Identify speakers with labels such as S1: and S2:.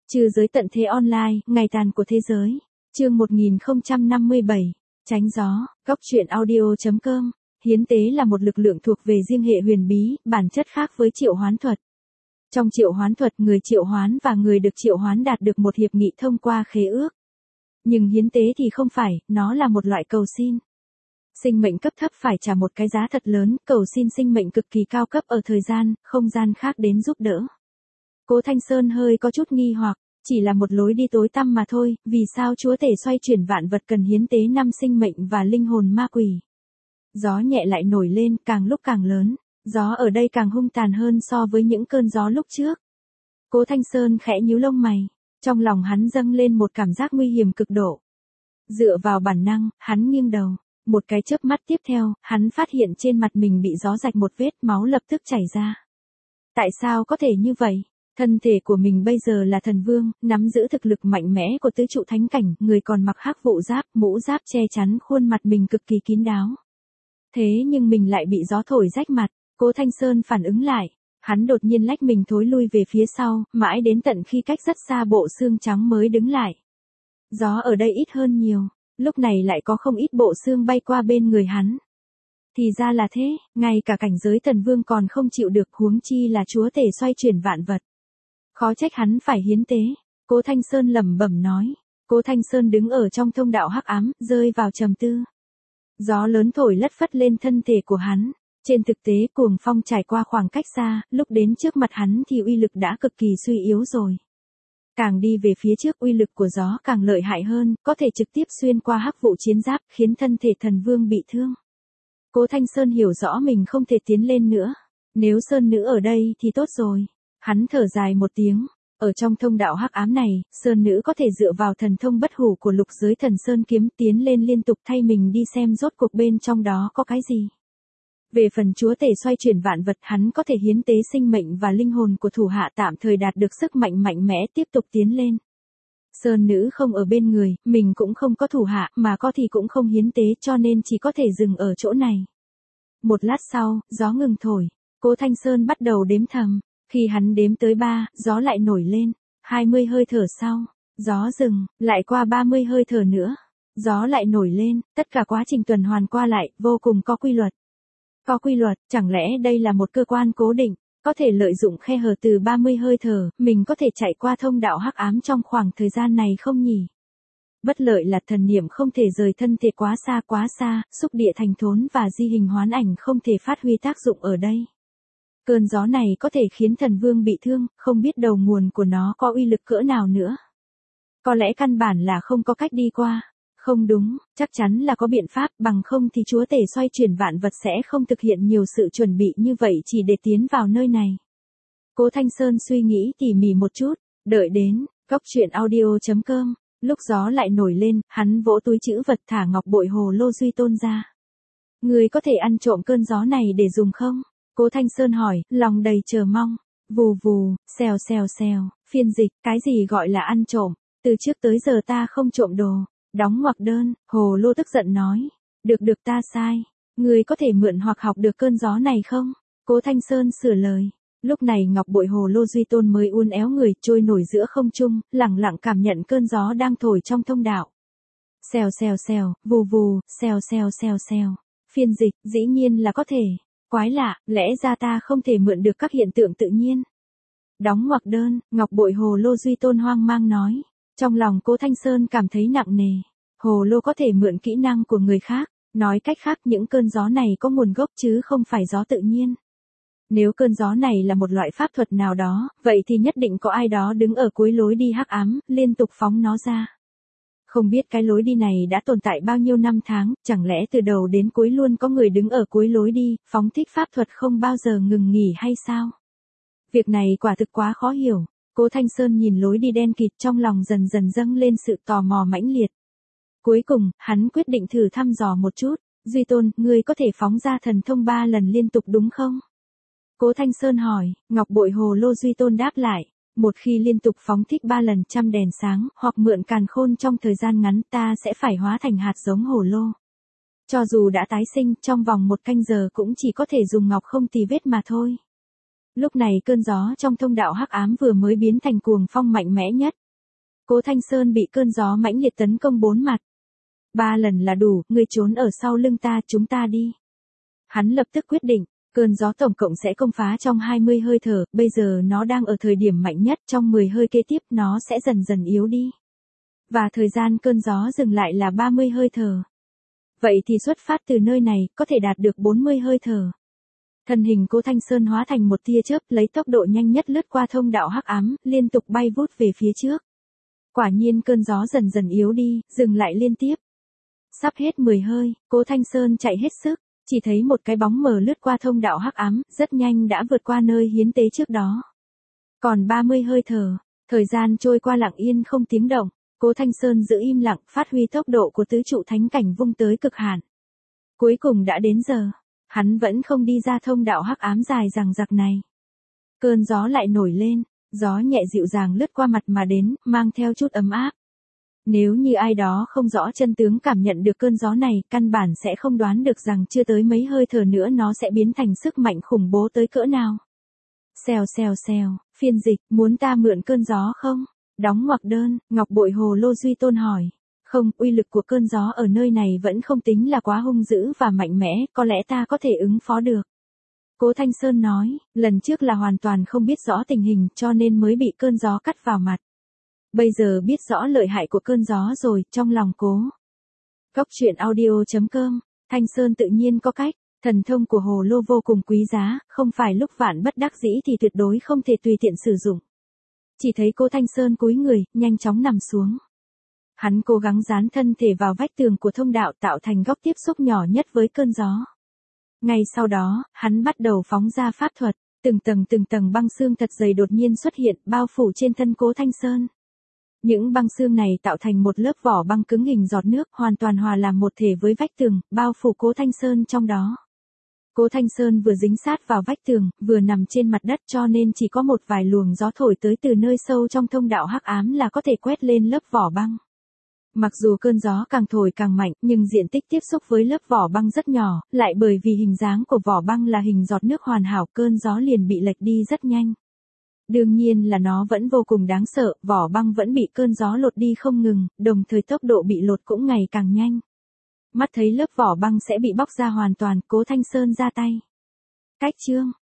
S1: Trừ giới tận thế online, ngày tàn của thế giới. Chương 1057. Tránh gió, góc truyện audio.com. Hiến tế là một lực lượng thuộc về riêng hệ huyền bí, bản chất khác với triệu hoán thuật. Trong triệu hoán thuật, người triệu hoán và người được triệu hoán đạt được một hiệp nghị thông qua khế ước. Nhưng hiến tế thì không phải, nó là một loại cầu xin. Sinh mệnh cấp thấp phải trả một cái giá thật lớn, cầu xin sinh mệnh cực kỳ cao cấp ở thời gian, không gian khác đến giúp đỡ. Cố Thanh Sơn hơi có chút nghi hoặc, chỉ là một lối đi tối tăm mà thôi, vì sao chúa tể xoay chuyển vạn vật cần hiến tế 5 sinh mệnh và linh hồn ma quỷ. Gió nhẹ lại nổi lên, càng lúc càng lớn, gió ở đây càng hung tàn hơn so với những cơn gió lúc trước. Cố Thanh Sơn khẽ nhíu lông mày, trong lòng hắn dâng lên một cảm giác nguy hiểm cực độ. Dựa vào bản năng, hắn nghiêng đầu, một cái chớp mắt tiếp theo, hắn phát hiện trên mặt mình bị gió rạch một vết máu lập tức chảy ra. Tại sao có thể như vậy? Thân thể của mình bây giờ là thần vương, nắm giữ thực lực mạnh mẽ của tứ trụ thánh cảnh, người còn mặc hắc vụ giáp, mũ giáp che chắn khuôn mặt mình cực kỳ kín đáo. Thế nhưng mình lại bị gió thổi rách mặt, Cố Thanh Sơn phản ứng lại, hắn đột nhiên lách mình thối lui về phía sau, mãi đến tận khi cách rất xa bộ xương trắng mới đứng lại. Gió ở đây ít hơn nhiều, lúc này lại có không ít bộ xương bay qua bên người hắn. Thì ra là thế, ngay cả cảnh giới thần vương còn không chịu được, huống chi là chúa tể xoay chuyển vạn vật. Khó trách hắn phải hiến tế, Cố Thanh Sơn lẩm bẩm nói. Cố Thanh Sơn đứng ở trong thông đạo hắc ám, rơi vào trầm tư. Gió lớn thổi lất phất lên thân thể của hắn. Trên thực tế cuồng phong trải qua khoảng cách xa, lúc đến trước mặt hắn thì uy lực đã cực kỳ suy yếu rồi. Càng đi về phía trước uy lực của gió càng lợi hại hơn, có thể trực tiếp xuyên qua hắc vụ chiến giáp, khiến thân thể thần vương bị thương. Cố Thanh Sơn hiểu rõ mình không thể tiến lên nữa. Nếu Sơn Nữ ở đây thì tốt rồi. Hắn thở dài một tiếng. Ở trong thông đạo hắc ám này, Sơn Nữ có thể dựa vào thần thông bất hủ của lục giới thần Sơn kiếm tiến lên liên tục thay mình đi xem rốt cuộc bên trong đó có cái gì. Về phần chúa tể xoay chuyển vạn vật, hắn có thể hiến tế sinh mệnh và linh hồn của thủ hạ tạm thời đạt được sức mạnh mạnh mẽ tiếp tục tiến lên. Sơn Nữ không ở bên người, mình cũng không có thủ hạ, mà có thì cũng không hiến tế, cho nên chỉ có thể dừng ở chỗ này. Một lát sau, gió ngừng thổi, Cố Thanh Sơn bắt đầu đếm thầm. Khi hắn đếm tới 3, gió lại nổi lên, 20 hơi thở sau, gió dừng, lại qua 30 hơi thở nữa, gió lại nổi lên, tất cả quá trình tuần hoàn qua lại, vô cùng có quy luật. Có quy luật, chẳng lẽ đây là một cơ quan cố định, có thể lợi dụng khe hở từ 30 hơi thở, mình có thể chạy qua thông đạo hắc ám trong khoảng thời gian này không nhỉ? Bất lợi là thần niệm không thể rời thân thể quá xa, xúc địa thành thốn và di hình hoán ảnh không thể phát huy tác dụng ở đây. Cơn gió này có thể khiến thần vương bị thương, không biết đầu nguồn của nó có uy lực cỡ nào nữa. Có lẽ căn bản là không có cách đi qua. Không đúng, chắc chắn là có biện pháp, bằng không thì chúa tể xoay chuyển vạn vật sẽ không thực hiện nhiều sự chuẩn bị như vậy chỉ để tiến vào nơi này. Cố Thanh Sơn suy nghĩ tỉ mỉ một chút, đợi đến, góc truyện audio.com, lúc gió lại nổi lên, hắn vỗ túi trữ vật thả ngọc bội hồ lô Duy Tôn ra. Người có thể ăn trộm cơn gió này để dùng không? Cố Thanh Sơn hỏi, lòng đầy chờ mong. Vù vù, xèo xèo xèo, phiên dịch, cái gì gọi là ăn trộm? Từ trước tới giờ ta không trộm đồ. Đóng ngoặc đơn, hồ lô tức giận nói. Được ta sai. Người có thể mượn hoặc học được cơn gió này không? Cố Thanh Sơn sửa lời. Lúc này ngọc bội hồ lô Duy Tôn mới uốn éo người, trôi nổi giữa không trung, lẳng lặng cảm nhận cơn gió đang thổi trong thông đạo. Xèo xèo xèo, vù vù, xèo xèo xèo xèo. Phiên dịch, dĩ nhiên là có thể. Quái lạ, lẽ ra ta không thể mượn được các hiện tượng tự nhiên. Đóng ngoặc đơn, ngọc bội hồ lô Duy Tôn hoang mang nói. Trong lòng Cố Thanh Sơn cảm thấy nặng nề. Hồ lô có thể mượn kỹ năng của người khác, nói cách khác những cơn gió này có nguồn gốc chứ không phải gió tự nhiên. Nếu cơn gió này là một loại pháp thuật nào đó, vậy thì nhất định có ai đó đứng ở cuối lối đi hắc ám, liên tục phóng nó ra. Không biết cái lối đi này đã tồn tại bao nhiêu năm tháng, chẳng lẽ từ đầu đến cuối luôn có người đứng ở cuối lối đi, phóng thích pháp thuật không bao giờ ngừng nghỉ hay sao? Việc này quả thực quá khó hiểu. Cố Thanh Sơn nhìn lối đi đen kịt, trong lòng dần dần dâng lên sự tò mò mãnh liệt. Cuối cùng, hắn quyết định thử thăm dò một chút. Duy Tôn, ngươi có thể phóng ra thần thông 3 lần liên tục đúng không? Cố Thanh Sơn hỏi, ngọc bội hồ lô Duy Tôn đáp lại. Một khi liên tục phóng thích 3 lần trăm đèn sáng, hoặc mượn càn khôn trong thời gian ngắn, ta sẽ phải hóa thành hạt giống hồ lô. Cho dù đã tái sinh, trong vòng 1 canh giờ cũng chỉ có thể dùng ngọc không tì vết mà thôi. Lúc này cơn gió trong thông đạo hắc ám vừa mới biến thành cuồng phong mạnh mẽ nhất. Cố Thanh Sơn bị cơn gió mãnh liệt tấn công 4 mặt. 3 lần là đủ, ngươi trốn ở sau lưng ta, chúng ta đi. Hắn lập tức quyết định, cơn gió tổng cộng sẽ công phá trong 20 hơi thở, bây giờ nó đang ở thời điểm mạnh nhất, trong 10 hơi kế tiếp nó sẽ dần dần yếu đi. Và thời gian cơn gió dừng lại là 30 hơi thở. Vậy thì xuất phát từ nơi này, có thể đạt được 40 hơi thở. Thân hình Cố Thanh Sơn hóa thành một tia chớp, lấy tốc độ nhanh nhất lướt qua thông đạo hắc ám, liên tục bay vút về phía trước. Quả nhiên cơn gió dần dần yếu đi, dừng lại liên tiếp. Sắp hết 10 hơi, Cố Thanh Sơn chạy hết sức, chỉ thấy một cái bóng mờ lướt qua thông đạo hắc ám, rất nhanh đã vượt qua nơi hiến tế trước đó. Còn 30 hơi thở, thời gian trôi qua lặng yên không tiếng động, Cố Thanh Sơn giữ im lặng, phát huy tốc độ của tứ trụ thánh cảnh vung tới cực hạn. Cuối cùng đã đến giờ, hắn vẫn không đi ra thông đạo hắc ám dài dằng dặc này. Cơn gió lại nổi lên, gió nhẹ dịu dàng lướt qua mặt mà đến, mang theo chút ấm áp. Nếu như ai đó không rõ chân tướng cảm nhận được cơn gió này, căn bản sẽ không đoán được rằng chưa tới mấy hơi thở nữa nó sẽ biến thành sức mạnh khủng bố tới cỡ nào. Xèo xèo xèo, phiên dịch, muốn ta mượn cơn gió không? Đóng ngoặc đơn, Ngọc Bội Hồ Lô Duy Tôn hỏi. Không, uy lực của cơn gió ở nơi này vẫn không tính là quá hung dữ và mạnh mẽ, có lẽ ta có thể ứng phó được. Cố Thanh Sơn nói, lần trước là hoàn toàn không biết rõ tình hình cho nên mới bị cơn gió cắt vào mặt. Bây giờ biết rõ lợi hại của cơn gió rồi, trong lòng cố. Cốc truyện audio.com, Thanh Sơn tự nhiên có cách, thần thông của Hồ Lô vô cùng quý giá, không phải lúc vạn bất đắc dĩ thì tuyệt đối không thể tùy tiện sử dụng. Chỉ thấy Cố Thanh Sơn cúi người, nhanh chóng nằm xuống. Hắn cố gắng dán thân thể vào vách tường của thông đạo tạo thành góc tiếp xúc nhỏ nhất với cơn gió. Ngay sau đó, hắn bắt đầu phóng ra pháp thuật, từng tầng băng xương thật dày đột nhiên xuất hiện, bao phủ trên thân Cố Thanh Sơn. Những băng xương này tạo thành một lớp vỏ băng cứng hình giọt nước, hoàn toàn hòa làm một thể với vách tường, bao phủ Cố Thanh Sơn trong đó. Cố Thanh Sơn vừa dính sát vào vách tường, vừa nằm trên mặt đất cho nên chỉ có một vài luồng gió thổi tới từ nơi sâu trong thông đạo hắc ám là có thể quét lên lớp vỏ băng. Mặc dù cơn gió càng thổi càng mạnh, nhưng diện tích tiếp xúc với lớp vỏ băng rất nhỏ, lại bởi vì hình dáng của vỏ băng là hình giọt nước hoàn hảo, cơn gió liền bị lệch đi rất nhanh. Đương nhiên là nó vẫn vô cùng đáng sợ, vỏ băng vẫn bị cơn gió lột đi không ngừng, đồng thời tốc độ bị lột cũng ngày càng nhanh. Mắt thấy lớp vỏ băng sẽ bị bóc ra hoàn toàn, Cố Thanh Sơn ra tay. Cách chương